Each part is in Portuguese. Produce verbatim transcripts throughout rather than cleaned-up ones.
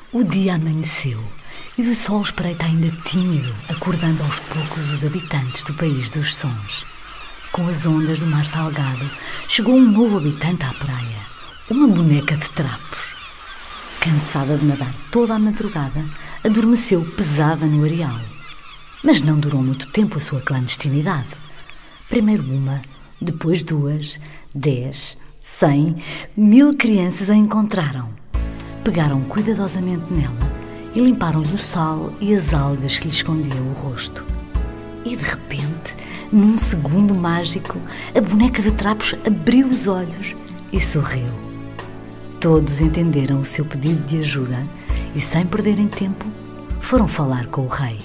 O dia amanheceu e o sol espreita ainda tímido, acordando aos poucos os habitantes do país dos sons. Com as ondas do mar salgado, chegou um novo habitante à praia, uma boneca de trapos. Cansada de nadar toda a madrugada, adormeceu pesada no areal. Mas não durou muito tempo a sua clandestinidade. Primeiro uma, depois duas, dez, cem, mil crianças a encontraram. Pegaram cuidadosamente nela e limparam-lhe o sal e as algas que lhe escondiam o rosto. E de repente, num segundo mágico, a boneca de trapos abriu os olhos e sorriu. Todos entenderam o seu pedido de ajuda e, sem perderem tempo, foram falar com o rei.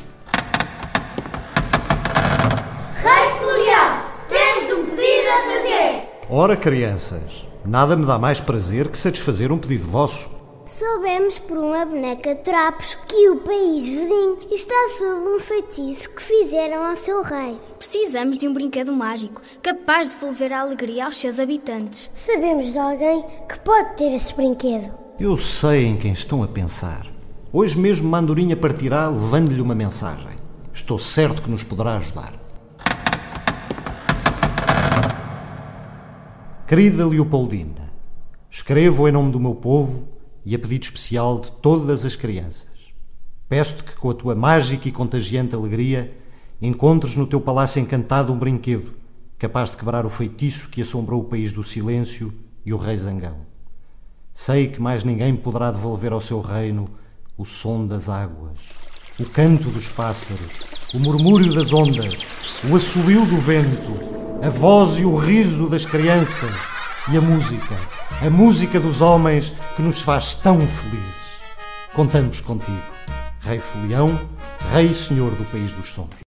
Rei Folião, temos um pedido a fazer. Ora, crianças, nada me dá mais prazer que satisfazer um pedido vosso. Soubemos por uma boneca de trapos que o país vizinho está sob um feitiço que fizeram ao seu rei. Precisamos de um brinquedo mágico, capaz de devolver a alegria aos seus habitantes. Sabemos de alguém que pode ter esse brinquedo. Eu sei em quem estão a pensar. Hoje mesmo Mandorinha partirá levando-lhe uma mensagem. Estou certo que nos poderá ajudar. Querida Leopoldina, escrevo em nome do meu povo e a pedido especial de todas as crianças. Peço-te que, com a tua mágica e contagiante alegria, encontres no teu palácio encantado um brinquedo capaz de quebrar o feitiço que assombrou o país do silêncio e o rei zangão. Sei que mais ninguém poderá devolver ao seu reino o som das águas, o canto dos pássaros, o murmúrio das ondas, o assobio do vento, a voz e o riso das crianças e a música, a música dos homens que nos faz tão felizes. Contamos contigo, Rei Folião, Rei e Senhor do país dos sons.